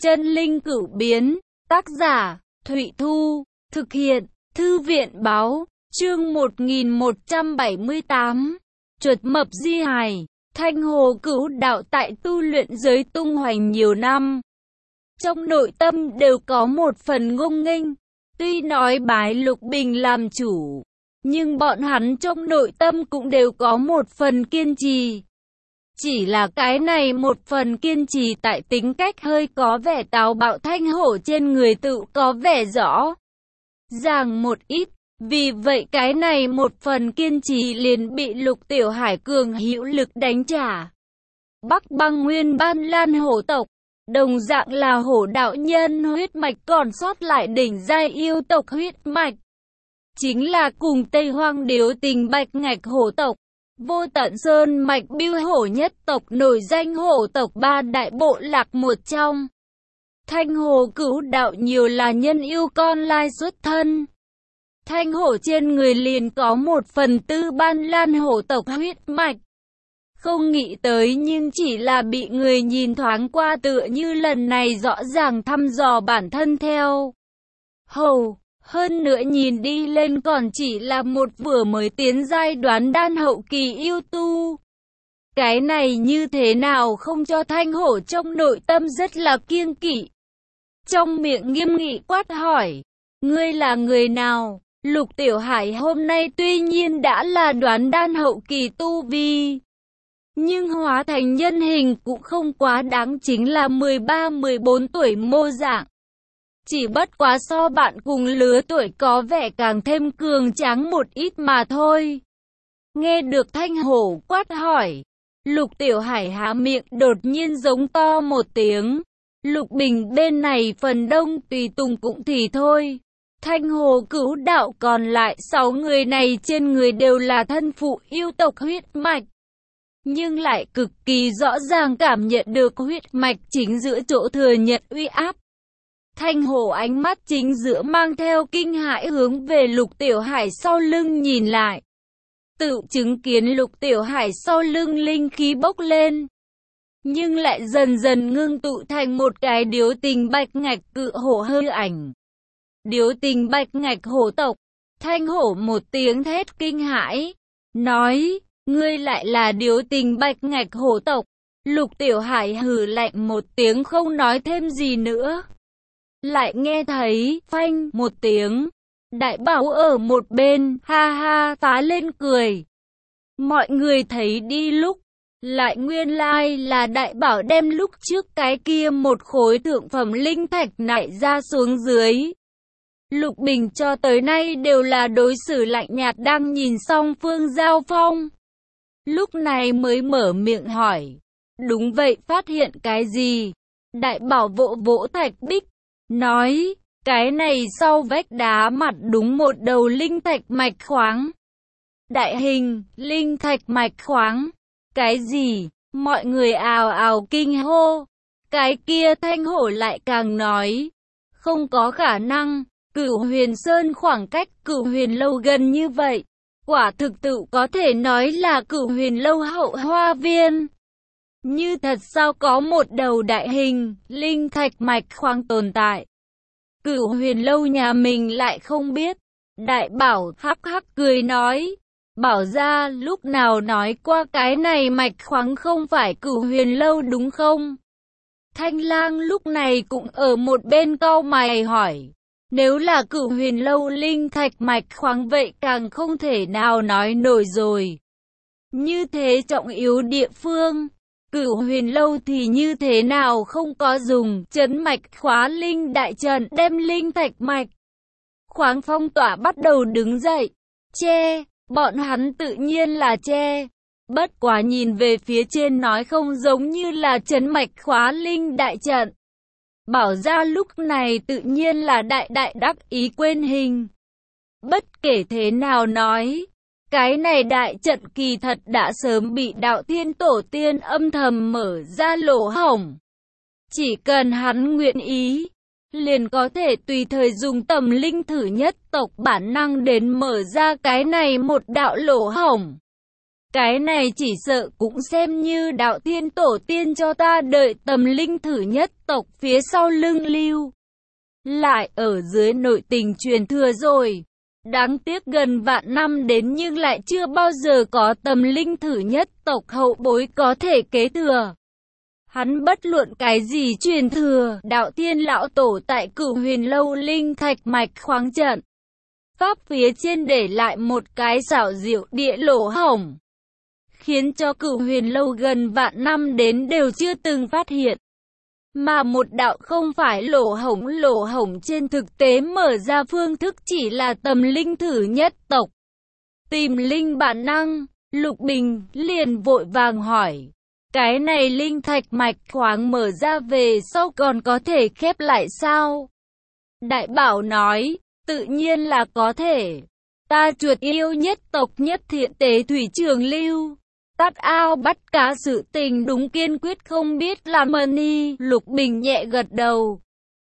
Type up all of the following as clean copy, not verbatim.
Chân linh cửu biến, tác giả, Thụy Thu, thực hiện, Thư viện báo, chương 1178, Chuột mập di hài, Thanh Hồ Cửu đạo tại tu luyện giới tung hoành nhiều năm. Trong nội tâm đều có một phần ngông nghênh, tuy nói bái Lục Bình làm chủ, nhưng bọn hắn trong nội tâm cũng đều có một phần kiên trì. Chỉ là cái này một phần kiên trì tại tính cách hơi có vẻ táo bạo Thanh Hổ trên người tự có vẻ rõ ràng một ít. Vì vậy cái này một phần kiên trì liền bị Lục Tiểu Hải cường hữu lực đánh trả. Bắc Băng Nguyên Ban Lan hổ tộc, đồng dạng là hổ đạo nhân huyết mạch còn sót lại đỉnh giai yêu tộc huyết mạch. Chính là cùng Tây Hoang Điếu Tình Bạch Ngạch hổ tộc, Vô Tận Sơn mạch Bưu hổ nhất tộc nổi danh hổ tộc ba đại bộ lạc một trong. Thanh Hồ Cửu đạo nhiều là nhân yêu con lai xuất thân. Thanh hổ trên người liền có 1/4 Ban Lan hổ tộc huyết mạch. Không nghĩ tới nhưng chỉ là bị người nhìn thoáng qua tựa như lần này rõ ràng thăm dò bản thân theo hầu. Hơn nữa nhìn đi lên còn chỉ là một vừa mới tiến giai đoán đan hậu kỳ yêu tu. Cái này như thế nào không cho Thanh Hổ trong nội tâm rất là kiêng kỵ. Trong miệng nghiêm nghị quát hỏi, ngươi là người nào? Lục Tiểu Hải hôm nay tuy nhiên đã là đoán đan hậu kỳ tu vi, nhưng hóa thành nhân hình cũng không quá đáng, chính là 13-14 tuổi mô dạng. Chỉ bất quá so bạn cùng lứa tuổi có vẻ càng thêm cường tráng một ít mà thôi. Nghe được Thanh Hổ quát hỏi, Lục Tiểu Hải há miệng đột nhiên giống to một tiếng. Lục Bình bên này phần đông tùy tùng cũng thì thôi. Thanh Hồ Cửu đạo còn lại 6 người này trên người đều là thân phụ yêu tộc huyết mạch, nhưng lại cực kỳ rõ ràng cảm nhận được huyết mạch chính giữa chỗ thừa nhận uy áp. Thanh Hổ ánh mắt chính giữa mang theo kinh hãi hướng về Lục Tiểu Hải sau lưng nhìn lại. Tự chứng kiến Lục Tiểu Hải sau lưng linh khí bốc lên, nhưng lại dần dần ngưng tụ thành một cái điếu tình bạch ngạch cự hổ hư ảnh. Điếu tình bạch ngạch hổ tộc. Thanh Hổ một tiếng thét kinh hãi, nói, ngươi lại là điếu tình bạch ngạch hổ tộc. Lục Tiểu Hải hừ lạnh một tiếng không nói thêm gì nữa. Lại nghe thấy, phanh, một tiếng. Đại Bảo ở một bên, ha ha, phá lên cười. Mọi người thấy đi lúc, lại nguyên lai là Đại Bảo đem lúc trước cái kia một khối thượng phẩm linh thạch nại ra xuống dưới. Lục Bình cho tới nay đều là đối xử lạnh nhạt đang nhìn song phương giao phong. Lúc này mới mở miệng hỏi. Đúng vậy, phát hiện cái gì? Đại Bảo vỗ vỗ thạch bích, nói, cái này sau vách đá mặt đúng một đầu linh thạch mạch khoáng. Đại hình, linh thạch mạch khoáng. Cái gì? Mọi người ào ào kinh hô. Cái kia Thanh Hổ lại càng nói, không có khả năng. Cửu Huyền Sơn khoảng cách Cửu Huyền Lâu gần như vậy, quả thực tự có thể nói là Cửu Huyền Lâu hậu hoa viên. Như thật sao có một đầu đại hình, linh thạch mạch khoáng tồn tại. Cửu Huyền Lâu nhà mình lại không biết. Đại Bảo hắc hắc cười nói, Bảo ra lúc nào nói qua cái này mạch khoáng không phải Cửu Huyền Lâu đúng không? Thanh Lang lúc này cũng ở một bên cau mày hỏi. Nếu là Cửu Huyền Lâu linh thạch mạch khoáng vậy càng không thể nào nói nổi rồi. Như thế trọng yếu địa phương, Cửu Huyền Lâu thì như thế nào không có dùng trấn mạch khóa linh đại trận đem linh thạch mạch khoáng phong tỏa bắt đầu đứng dậy. Che, bọn hắn tự nhiên là che. Bất quá nhìn về phía trên nói không giống như là trấn mạch khóa linh đại trận. Bảo ra lúc này tự nhiên là đại đắc ý quên hình. Bất kể thế nào nói, cái này đại trận kỳ thật đã sớm bị đạo thiên tổ tiên âm thầm mở ra lỗ hổng. Chỉ cần hắn nguyện ý, liền có thể tùy thời dùng tầm linh thử nhất tộc bản năng đến mở ra cái này một đạo lỗ hổng. Cái này chỉ sợ cũng xem như đạo thiên tổ tiên cho ta đợi tầm linh thử nhất tộc phía sau lưng lưu. Lại ở dưới nội tình truyền thừa rồi. Đáng tiếc gần vạn năm đến nhưng lại chưa bao giờ có tầm linh thử nhất tộc hậu bối có thể kế thừa. Hắn bất luận cái gì truyền thừa, đạo thiên lão tổ tại Cửu Huyền Lâu linh thạch mạch khoáng trận. Pháp phía trên để lại một cái xảo diệu địa lỗ hổng, khiến cho Cửu Huyền Lâu gần vạn năm đến đều chưa từng phát hiện. Mà một đạo không phải lỗ hổng trên thực tế mở ra phương thức chỉ là tầm linh thử nhất tộc. Tìm linh bản năng, Lục Bình liền vội vàng hỏi. Cái này linh thạch mạch khoáng mở ra về sau còn có thể khép lại sao? Đại Bảo nói, tự nhiên là có thể. Ta chuột yêu nhất tộc nhất thiện tế thủy trường lưu. Tát ao bắt cá sự tình đúng kiên quyết không biết làm ơn. Lục Bình nhẹ gật đầu.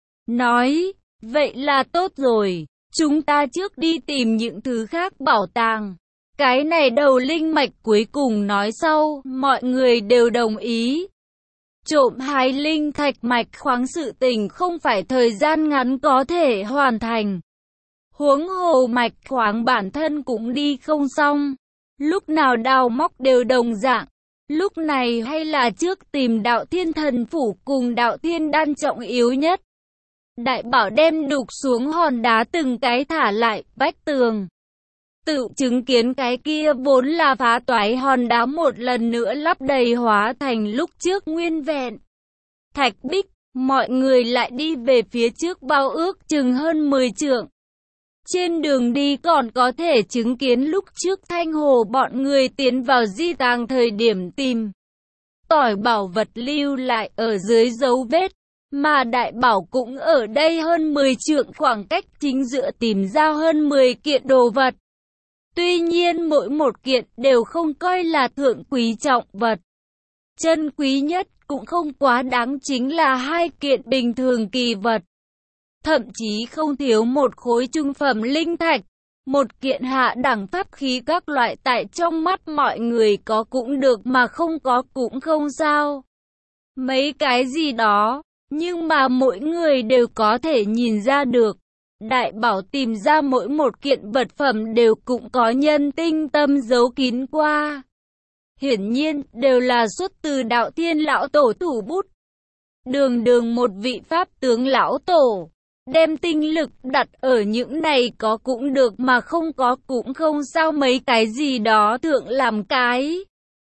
Nói, vậy là tốt rồi. Chúng ta trước đi tìm những thứ khác bảo tàng. Cái này đầu linh mạch cuối cùng nói sau, mọi người đều đồng ý. Trộm hái linh thạch mạch khoáng sự tình không phải thời gian ngắn có thể hoàn thành. Huống hồ mạch khoáng bản thân cũng đi không xong. Lúc nào đào móc đều đồng dạng. Lúc này hay là trước tìm đạo thiên thần phủ cùng đạo thiên đan trọng yếu nhất. Đại Bảo đem đục xuống hòn đá từng cái thả lại vách tường. Tự chứng kiến cái kia vốn là phá toái hòn đá một lần nữa lắp đầy hóa thành lúc trước nguyên vẹn. Thạch bích, mọi người lại đi về phía trước bao ước chừng hơn 10 trượng. Trên đường đi còn có thể chứng kiến lúc trước Thanh Hồ bọn người tiến vào di tàng thời điểm tìm tỏi bảo vật lưu lại ở dưới dấu vết, mà Đại Bảo cũng ở đây hơn 10 trượng khoảng cách chính giữa tìm ra hơn 10 kiện đồ vật. Tuy nhiên mỗi một kiện đều không coi là thượng quý trọng vật. Chân quý nhất cũng không quá đáng chính là 2 kiện bình thường kỳ vật. Thậm chí không thiếu một khối trung phẩm linh thạch, một kiện hạ đẳng pháp khí các loại tại trong mắt mọi người có cũng được mà không có cũng không sao. Mấy cái gì đó, nhưng mà mỗi người đều có thể nhìn ra được. Đại Bảo tìm ra mỗi một kiện vật phẩm đều cũng có nhân tinh tâm giấu kín qua. Hiển nhiên đều là xuất từ đạo thiên lão tổ thủ bút. Đường một vị pháp tướng lão tổ. Đem tinh lực đặt ở những này có cũng được mà không có cũng không sao, mấy cái gì đó thượng làm cái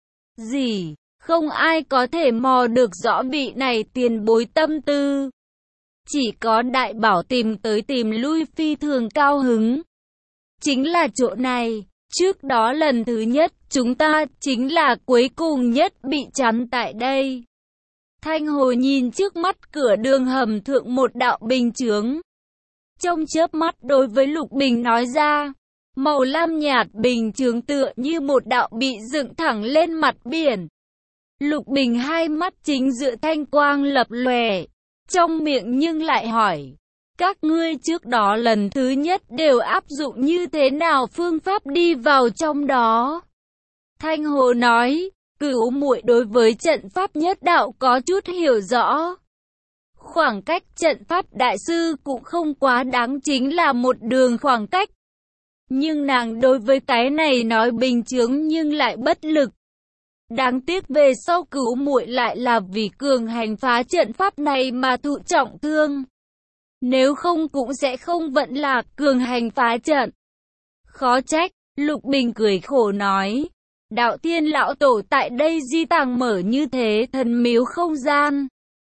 gì, không ai có thể mò được rõ vị này tiền bối tâm tư. Chỉ có Đại Bảo tìm tới tìm lui phi thường cao hứng. Chính là chỗ này, trước đó lần thứ nhất chúng ta chính là cuối cùng nhất bị chắn tại đây. Thanh Hồ nhìn trước mắt cửa đường hầm thượng một đạo bình chướng. Trong chớp mắt đối với Lục Bình nói ra, màu lam nhạt bình chướng tựa như một đạo bị dựng thẳng lên mặt biển. Lục Bình hai mắt chính giữa thanh quang lập lòe, trong miệng nhưng lại hỏi, các ngươi trước đó lần thứ nhất đều áp dụng như thế nào phương pháp đi vào trong đó? Thanh Hồ nói, Cửu muội đối với trận pháp nhất đạo có chút hiểu rõ. Khoảng cách trận pháp đại sư cũng không quá đáng, chính là một đường khoảng cách. Nhưng nàng đối với cái này nói bình chướng nhưng lại bất lực. Đáng tiếc về sau Cửu muội lại là vì cường hành phá trận pháp này mà thụ trọng thương. Nếu không cũng sẽ không vẫn là cường hành phá trận. Khó trách, Lục Bình cười khổ nói. Đạo thiên lão tổ tại đây di tàng mở như thế thần miếu không gian.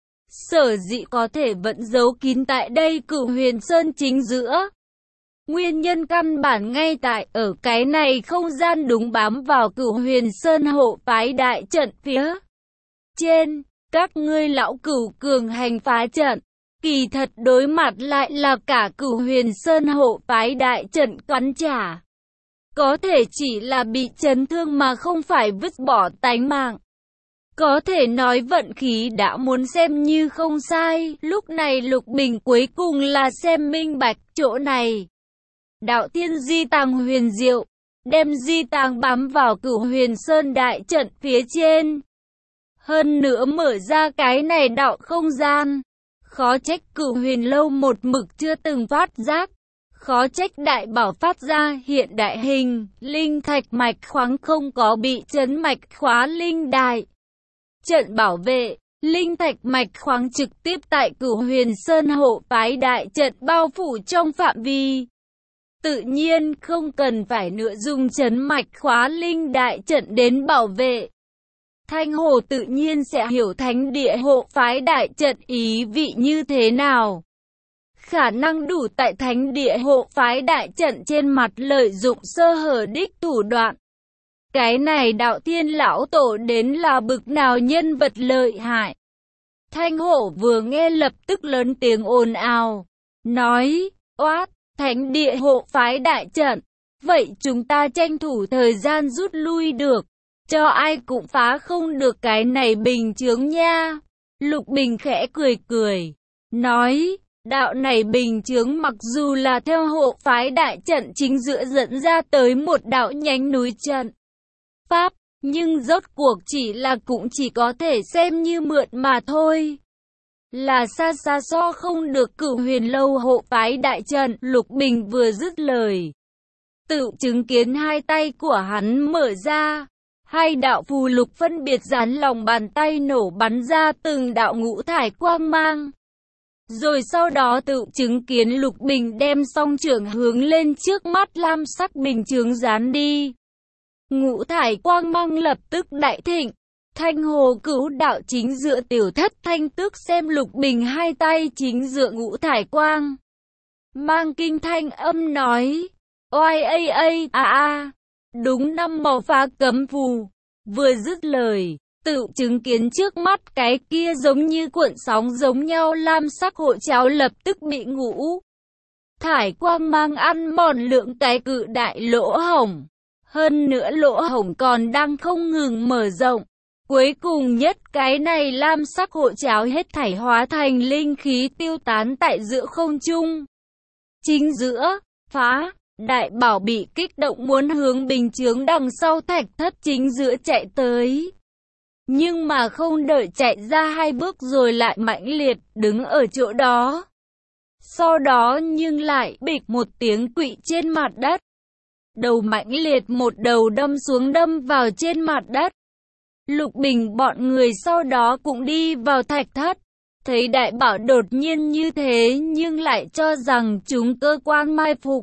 Sở dĩ có thể vẫn giấu kín tại đây Cửu Huyền Sơn chính giữa. Nguyên nhân căn bản ngay tại ở cái này không gian đúng bám vào Cửu Huyền Sơn hộ phái đại trận phía trên. Các ngươi lão cửu cường hành phá trận, kỳ thật đối mặt lại là cả Cửu Huyền Sơn hộ phái đại trận cắn trả. Có thể chỉ là bị chấn thương mà không phải vứt bỏ tánh mạng. Có thể nói vận khí đã muốn xem như không sai, lúc này Lục Bình cuối cùng là xem minh bạch chỗ này. Đạo thiên di tàng huyền diệu, đem di tàng bám vào Cửu Huyền Sơn đại trận phía trên. Hơn nữa mở ra cái này đạo không gian. Khó trách Cửu Huyền Lâu một mực chưa từng phát giác. Khó trách đại bảo phát ra hiện đại hình, linh thạch mạch khoáng không có bị chấn mạch khóa linh đại trận bảo vệ. Linh thạch mạch khoáng trực tiếp tại Cửu Huyền Sơn hộ phái đại trận bao phủ trong phạm vi. Tự nhiên không cần phải nữa dùng chấn mạch khóa linh đại trận đến bảo vệ. Thanh Hồ tự nhiên sẽ hiểu thánh địa hộ phái đại trận ý vị như thế nào. Khả năng đủ tại thánh địa hộ phái đại trận trên mặt lợi dụng sơ hở đích thủ đoạn. Cái này đạo thiên lão tổ đến là bực nào nhân vật lợi hại. Thanh Hổ vừa nghe lập tức lớn tiếng ồn ào. Nói, oát, thánh địa hộ phái đại trận. Vậy chúng ta tranh thủ thời gian rút lui được. Cho ai cũng phá không được cái này bình chướng nha. Lục Bình khẽ cười cười. Nói, đạo này bình chướng mặc dù là theo hộ phái đại trận chính giữa dẫn ra tới một đạo nhánh núi trận pháp, nhưng rốt cuộc cũng chỉ có thể xem như mượn mà thôi. Là xa xa so không được Cửu Huyền Lâu hộ phái đại trận. Lục Bình vừa dứt lời, tự chứng kiến hai tay của hắn mở ra. Hai đạo phù lục phân biệt dán lòng bàn tay nổ bắn ra từng đạo ngũ thải quang mang. Rồi sau đó tự chứng kiến Lục Bình đem song trưởng hướng lên trước mắt lam sắc bình chướng dán đi. Ngũ thải quang mang lập tức đại thịnh. Thanh Hồ Cửu đạo chính dựa tiểu thất thanh tước xem Lục Bình hai tay chính dựa ngũ thải quang mang kinh thanh âm nói. Oai đúng 5 màu phá cấm phù. Vừa dứt lời, tự chứng kiến trước mắt cái kia giống như cuộn sóng giống nhau lam sắc hộ cháo lập tức bị ngũ thải quang mang ăn mòn lượng cái cự đại lỗ hổng. Hơn nữa lỗ hổng còn đang không ngừng mở rộng. Cuối cùng nhất cái này lam sắc hộ cháo hết thảy hóa thành linh khí tiêu tán tại giữa không trung. Chính giữa, phá, đại bảo bị kích động muốn hướng bình chướng đằng sau thạch thất chính giữa chạy tới. Nhưng mà không đợi chạy ra 2 bước rồi lại mãnh liệt đứng ở chỗ đó. Sau đó nhưng lại bịch một tiếng quỵ trên mặt đất. Đầu mãnh liệt một đầu đâm xuống đâm vào trên mặt đất. Lục Bình bọn người sau đó cũng đi vào thạch thất. Thấy đại bảo đột nhiên như thế nhưng lại cho rằng chúng cơ quan mai phục.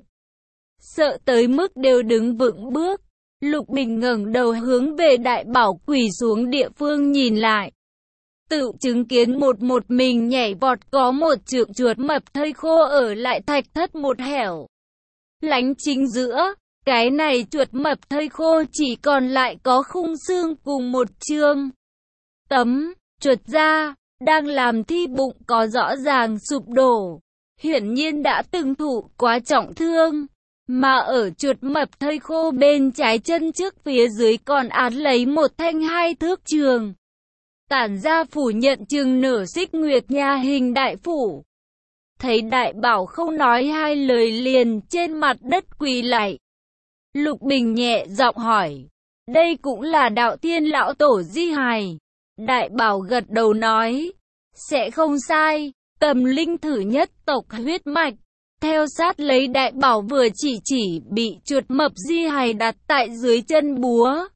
Sợ tới mức đều đứng vững bước. Lục Bình ngẩng đầu hướng về đại bảo quỳ xuống địa phương nhìn lại. Tự chứng kiến một mình nhảy vọt có một trượng chuột mập thây khô ở lại thạch thất một hẻo lánh chính giữa. Cái này chuột mập thây khô chỉ còn lại có khung xương cùng một chương tấm chuột da, đang làm thi bụng có rõ ràng sụp đổ. Hiển nhiên đã từng thụ quá trọng thương. Mà ở chuột mập thây khô bên trái chân trước phía dưới còn án lấy một thanh 2 thước trường. Tản ra phủ nhận chừng nửa xích nguyệt nha hình đại phủ. Thấy đại bảo không nói 2 lời liền trên mặt đất quỳ lạy. Lục Bình nhẹ giọng hỏi. Đây cũng là đạo thiên lão tổ di hài. Đại bảo gật đầu nói. Sẽ không sai. Tầm linh thử nhất tộc huyết mạch. Theo sát lấy đại bảo vừa chỉ bị chuột mập di hài đặt tại dưới chân búa.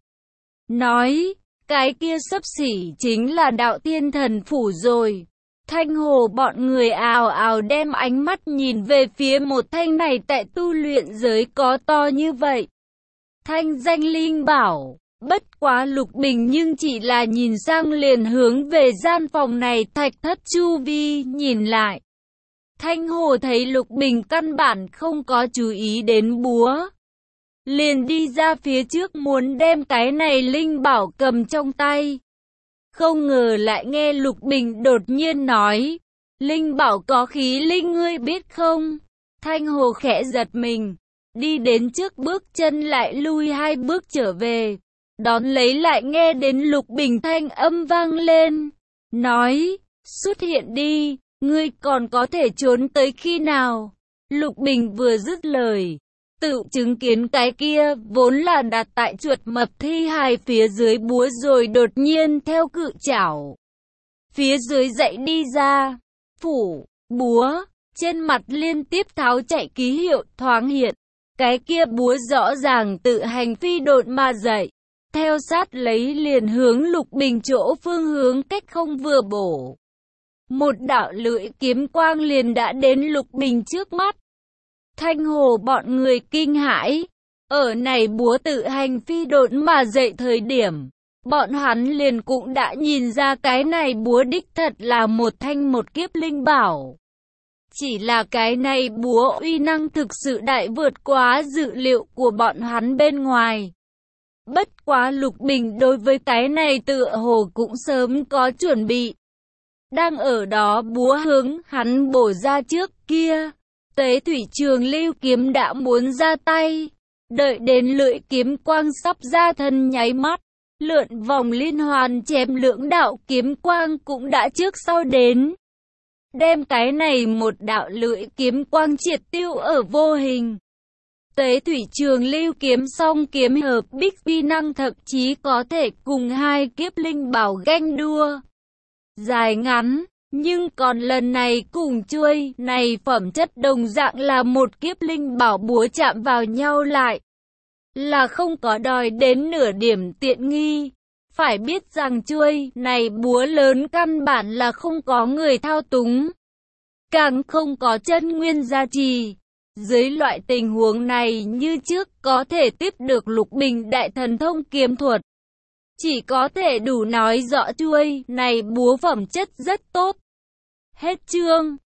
Nói. Cái kia xấp xỉ chính là đạo thiên thần phủ rồi. Thanh Hồ bọn người ào ào đem ánh mắt nhìn về phía một thanh này tại tu luyện giới có to như vậy. Thanh danh linh bảo, bất quá Lục Bình nhưng chỉ là nhìn sang liền hướng về gian phòng này thạch thất chu vi nhìn lại. Thanh Hồ thấy Lục Bình căn bản không có chú ý đến búa. Liền đi ra phía trước muốn đem cái này linh bảo cầm trong tay. Không ngờ lại nghe Lục Bình đột nhiên nói. Linh bảo có khí linh ngươi biết không? Thanh Hồ khẽ giật mình. Đi đến trước bước chân lại lui 2 bước trở về. Đón lấy lại nghe đến Lục Bình thanh âm vang lên. Nói, xuất hiện đi, ngươi còn có thể trốn tới khi nào? Lục Bình vừa dứt lời. Tự chứng kiến cái kia vốn là đặt tại chuột mập thi hài phía dưới búa rồi đột nhiên theo cự chảo phía dưới dậy đi ra, phủ, búa, trên mặt liên tiếp tháo chạy ký hiệu thoáng hiện. Cái kia búa rõ ràng tự hành phi độn mà dậy, theo sát lấy liền hướng Lục Bình chỗ phương hướng cách không vừa bổ. Một đạo lưỡi kiếm quang liền đã đến Lục Bình trước mắt. Thanh Hồ bọn người kinh hãi, ở này búa tự hành phi độn mà dậy thời điểm, bọn hắn liền cũng đã nhìn ra cái này búa đích thật là một thanh một kiếp linh bảo. Chỉ là cái này búa uy năng thực sự đại vượt quá dự liệu của bọn hắn bên ngoài. Bất quá Lục Bình đối với cái này tựa hồ cũng sớm có chuẩn bị. Đang ở đó búa hướng hắn bổ ra trước kia, Tế Thủy Trường Lưu kiếm đã muốn ra tay. Đợi đến lưỡi kiếm quang sắp ra thân nháy mắt, lượn vòng liên hoàn chém lưỡng đạo kiếm quang cũng đã trước sau đến. Đem cái này một đạo lưỡi kiếm quang triệt tiêu ở vô hình. Tế Thủy Trường Lưu kiếm song kiếm hợp bích vi năng thậm chí có thể cùng hai kiếp linh bảo ganh đua. Dài ngắn, nhưng còn lần này cùng chuôi này phẩm chất đồng dạng là một kiếp linh bảo búa chạm vào nhau lại. Là không có đòi đến nửa điểm tiện nghi. Phải biết rằng chuôi này búa lớn căn bản là không có người thao túng. Càng không có chân nguyên gia trì. Dưới loại tình huống này như trước có thể tiếp được Lục Bình đại thần thông kiếm thuật. Chỉ có thể đủ nói rõ chuôi này búa phẩm chất rất tốt. Hết chương.